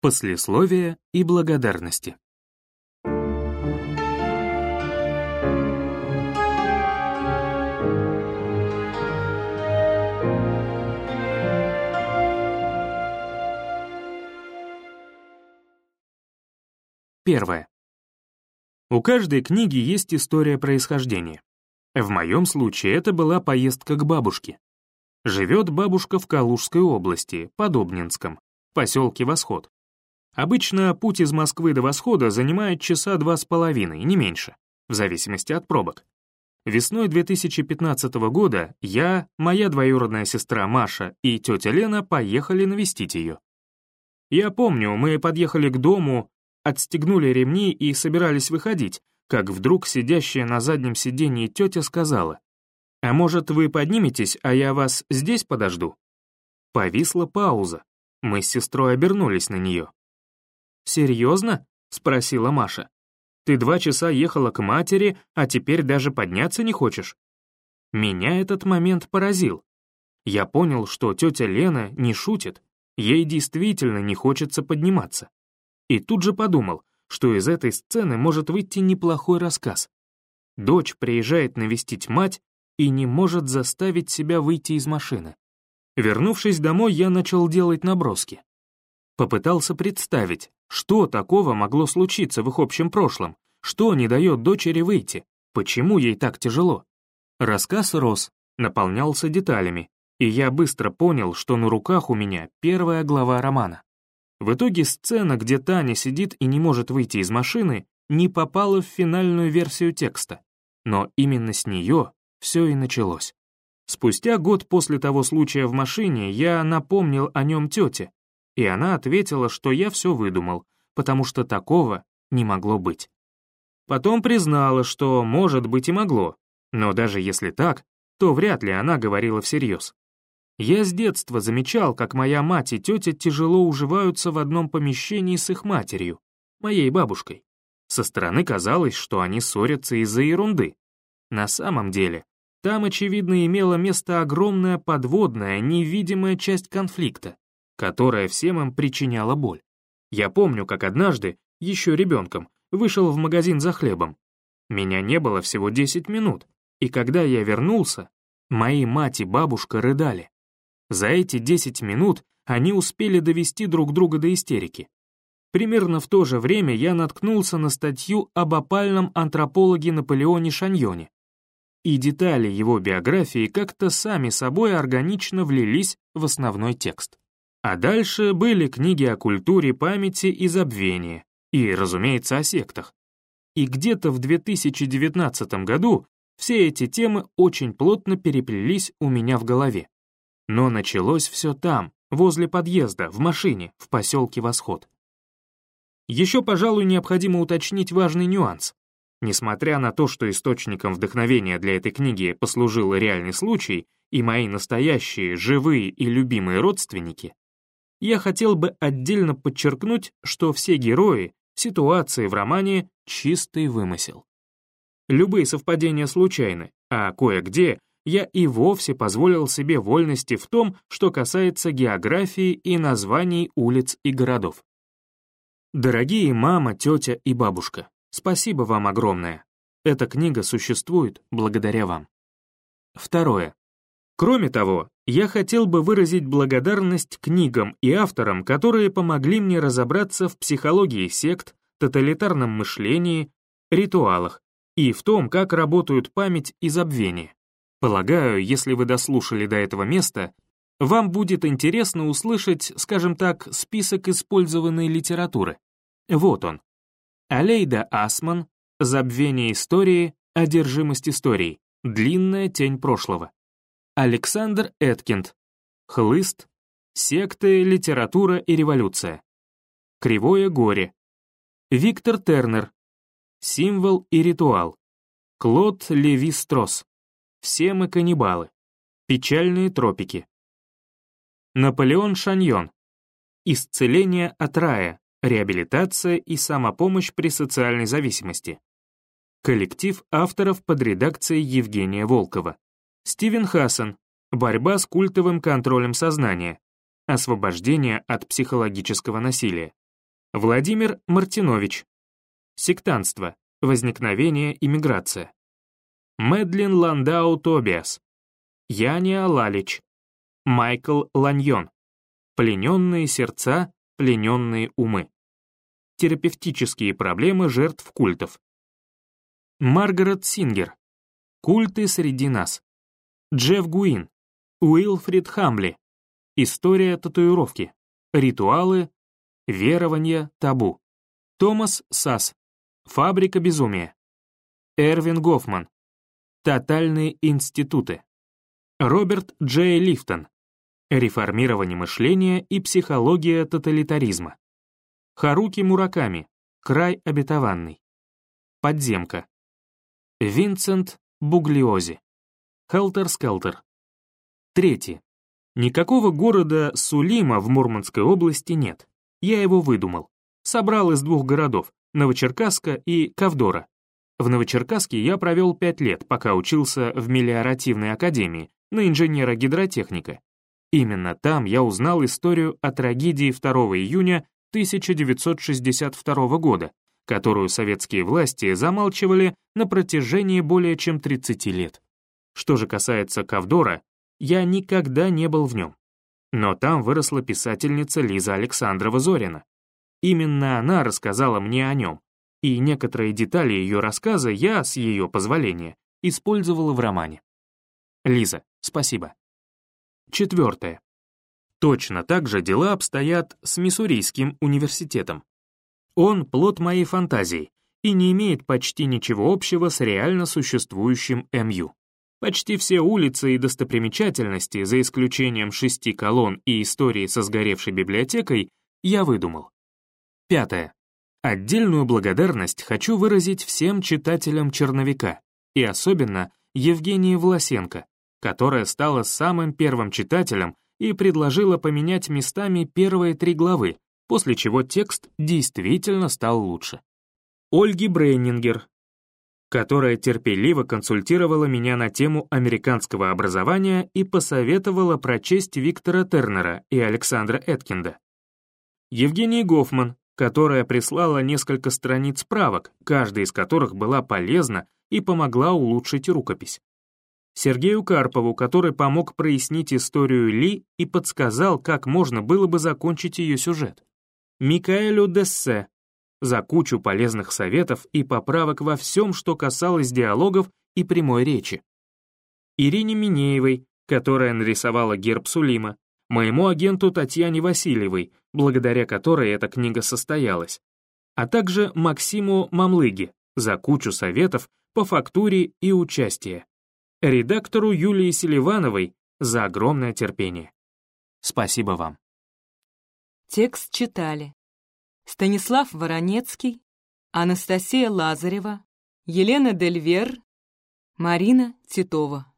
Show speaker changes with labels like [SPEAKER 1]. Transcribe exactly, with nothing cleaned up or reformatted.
[SPEAKER 1] Послесловие и благодарности. Первое. У каждой книги есть история происхождения. В моем случае это была поездка к бабушке. Живет бабушка в Калужской области, под Обнинском, в поселке Восход. Обычно путь из Москвы до Восхода занимает часа два с половиной, не меньше, в зависимости от пробок. Весной две тысячи пятнадцатого года я, моя двоюродная сестра Маша и тетя Лена поехали навестить ее. Я помню, мы подъехали к дому, отстегнули ремни и собирались выходить, как вдруг сидящая на заднем сиденье тетя сказала: «А может, вы подниметесь, а я вас здесь подожду?» Повисла пауза. Мы с сестрой обернулись на нее. «Серьезно?» — спросила Маша. «Ты два часа ехала к матери, а теперь даже подняться не хочешь?» Меня этот момент поразил. Я понял, что тетя Лена не шутит, ей действительно не хочется подниматься. И тут же подумал, что из этой сцены может выйти неплохой рассказ. Дочь приезжает навестить мать и не может заставить себя выйти из машины. Вернувшись домой, я начал делать наброски. Попытался представить, что такого могло случиться в их общем прошлом, что не дает дочери выйти, почему ей так тяжело. Рассказ рос, наполнялся деталями, и я быстро понял, что на руках у меня первая глава романа. В итоге сцена, где Таня сидит и не может выйти из машины, не попала в финальную версию текста. Но именно с нее все и началось. Спустя год после того случая в машине я напомнил о нем тете, и она ответила, что я все выдумал, потому что такого не могло быть. Потом признала, что, может быть, и могло, но даже если так, то вряд ли она говорила всерьез. Я с детства замечал, как моя мать и тетя тяжело уживаются в одном помещении с их матерью, моей бабушкой. Со стороны казалось, что они ссорятся из-за ерунды. На самом деле, там, очевидно, имела место огромная подводная, невидимая часть конфликта, которая всем им причиняла боль. Я помню, как однажды, еще ребенком, вышел в магазин за хлебом. Меня не было всего десять минут, и когда я вернулся, мои мать и бабушка рыдали. За эти десять минут они успели довести друг друга до истерики. Примерно в то же время я наткнулся на статью об опальном антропологе Наполеоне Шаньоне. И детали его биографии как-то сами собой органично влились в основной текст. А дальше были книги о культуре памяти и забвения, и, разумеется, о сектах. И где-то в две тысячи девятнадцатом году все эти темы очень плотно переплелись у меня в голове. Но началось все там, возле подъезда, в машине, в поселке Восход. Еще, пожалуй, необходимо уточнить важный нюанс. Несмотря на то, что источником вдохновения для этой книги послужил реальный случай и мои настоящие, живые и любимые родственники, я хотел бы отдельно подчеркнуть, что все герои, ситуации в романе — чистый вымысел. Любые совпадения случайны, а кое-где я и вовсе позволил себе вольности в том, что касается географии и названий улиц и городов. Дорогие мама, тетя и бабушка, спасибо вам огромное. Эта книга существует благодаря вам. Второе. Кроме того, я хотел бы выразить благодарность книгам и авторам, которые помогли мне разобраться в психологии сект, тоталитарном мышлении, ритуалах и в том, как работают память и забвение. Полагаю, если вы дослушали до этого места, вам будет интересно услышать, скажем так, список использованной литературы. Вот он. Алейда Асман, «Забвение истории, одержимость историей, длинная тень прошлого». Александр Эткинд, «Хлыст, секты, литература и революция». Кривое горе. Виктор Тернер, «Символ и ритуал». Клод Леви-Стросс, «Все мы каннибалы». Печальные тропики. Наполеон Шаньон, «Исцеление от рая, реабилитация и самопомощь при социальной зависимости». Коллектив авторов под редакцией Евгения Волкова. Стивен Хассан, «Борьба с культовым контролем сознания. Освобождение от психологического насилия». Владимир Мартинович. Сектантство. Возникновение и миграция. Мэдлин Ландау Тобиас. Яния Лалич. Майкл Ланьон. Плененные сердца, плененные умы. Терапевтические проблемы жертв культов. Маргарет Сингер. Культы среди нас. Джефф Гуин. Уилфрид Хамли. История татуировки. Ритуалы. Верования, табу. Томас Сасс. Фабрика безумия. Эрвин Гофман. Тотальные институты. Роберт Джей Лифтон. Реформирование мышления и психология тоталитаризма. Харуки Мураками. Край обетованный. Подземка. Винсент Буглиози. Хелтер-скелтер. Третье. Никакого города Сулима в Мурманской области нет. Я его выдумал. Собрал из двух городов, Новочеркасска и Ковдора. В Новочеркасске я провел пять лет, пока учился в мелиоративной академии, на инженера-гидротехника. Именно там я узнал историю о трагедии второго июня тысяча девятьсот шестьдесят второго года, которую советские власти замалчивали на протяжении более чем тридцати лет. Что же касается Ковдора, я никогда не был в нем. Но там выросла писательница Лиза Александрова Зорина. Именно она рассказала мне о нем, и некоторые детали ее рассказа я, с ее позволения, использовала в романе. Лиза, спасибо. Четвертое. Точно так же дела обстоят с Миссурийским университетом. Он плод моей фантазии и не имеет почти ничего общего с реально существующим эм ю. Почти все улицы и достопримечательности, за исключением шести колонн и истории со сгоревшей библиотекой, я выдумал. Пятое. Отдельную благодарность хочу выразить всем читателям «Черновика», и особенно Евгении Власенко, которая стала самым первым читателем и предложила поменять местами первые три главы, после чего текст действительно стал лучше. Ольги Брейнингер, которая терпеливо консультировала меня на тему американского образования и посоветовала прочесть Виктора Тернера и Александра Эткинда. Евгении Гофман, которая прислала несколько страниц справок, каждая из которых была полезна и помогла улучшить рукопись. Сергею Карпову, который помог прояснить историю Ли и подсказал, как можно было бы закончить ее сюжет. Микаэлю Дессе за кучу полезных советов и поправок во всем, что касалось диалогов и прямой речи. Ирине Минеевой, которая нарисовала герб Сулима, моему агенту Татьяне Васильевой, благодаря которой эта книга состоялась, а также Максиму Мамлыге за кучу советов по фактуре и участие, редактору Юлии Селивановой за огромное терпение. Спасибо вам.
[SPEAKER 2] Текст читали Станислав Воронецкий, Анастасия Лазарева, Елена Дельвер, Марина Титова.